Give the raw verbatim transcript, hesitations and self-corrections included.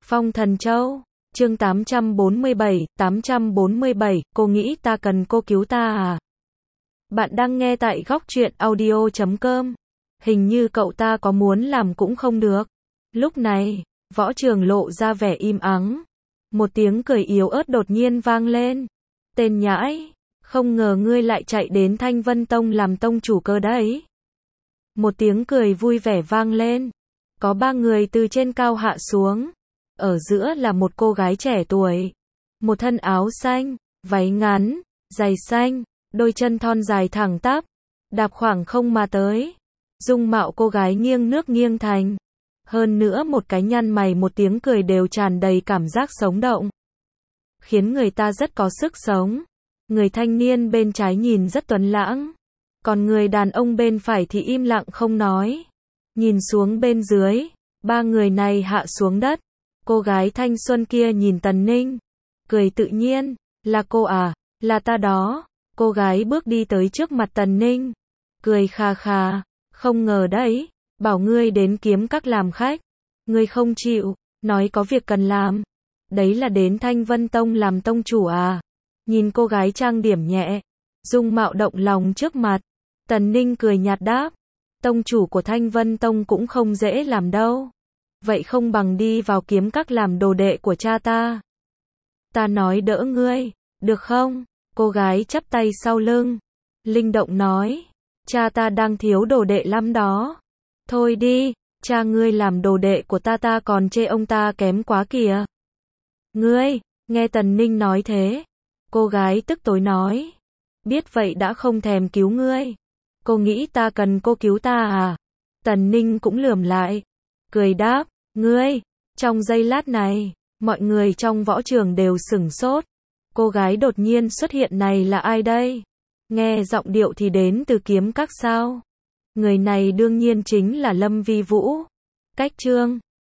Phong Thần Châu, chương tám trăm bốn mươi bảy, tám trăm bốn mươi bảy, cô nghĩ ta cần cô cứu ta à? Bạn đang nghe tại góc truyện audio chấm com. Hình như cậu ta có muốn làm cũng không được. Lúc này, Võ Trường lộ ra vẻ im ắng. Một tiếng cười yếu ớt đột nhiên vang lên. Tên nhãi, không ngờ ngươi lại chạy đến Thanh Vân Tông làm tông chủ cơ đấy. Một tiếng cười vui vẻ vang lên. Có ba người từ trên cao hạ xuống. Ở giữa là một cô gái trẻ tuổi. Một thân áo xanh, váy ngắn, giày xanh, đôi chân thon dài thẳng tắp, đạp khoảng không mà tới. Dung mạo cô gái nghiêng nước nghiêng thành. Hơn nữa một cái nhăn mày một tiếng cười đều tràn đầy cảm giác sống động. Khiến người ta rất có sức sống. Người thanh niên bên trái nhìn rất tuấn lãng. Còn người đàn ông bên phải thì im lặng không nói. Nhìn xuống bên dưới, ba người này hạ xuống đất. Cô gái thanh xuân kia nhìn Tần Ninh. Cười tự nhiên, là cô à, là ta đó. Cô gái bước đi tới trước mặt Tần Ninh. Cười khà khà, không ngờ đấy, bảo ngươi đến kiếm các làm khách. Ngươi không chịu, nói có việc cần làm. Đấy là đến Thanh Vân Tông làm tông chủ à. Nhìn cô gái trang điểm nhẹ, dung mạo động lòng trước mặt. Tần Ninh cười nhạt đáp. Tông chủ của Thanh Vân Tông cũng không dễ làm đâu. Vậy không bằng đi vào kiếm các làm đồ đệ của cha ta. Ta nói đỡ ngươi, được không? Cô gái chắp tay sau lưng. Linh động nói. Cha ta đang thiếu đồ đệ lắm đó. Thôi đi, cha ngươi làm đồ đệ của ta ta còn chê ông ta kém quá kìa. Ngươi, nghe Tần Ninh nói thế. Cô gái tức tối nói. Biết vậy đã không thèm cứu ngươi. Cô nghĩ ta cần cô cứu ta à? Tần Ninh cũng lườm lại. Cười đáp, ngươi. Trong giây lát này, mọi người trong võ trường đều sửng sốt. Cô gái đột nhiên xuất hiện này là ai đây? Nghe giọng điệu thì đến từ kiếm các sao? Người này đương nhiên chính là Lâm Vi Vũ. Cách chương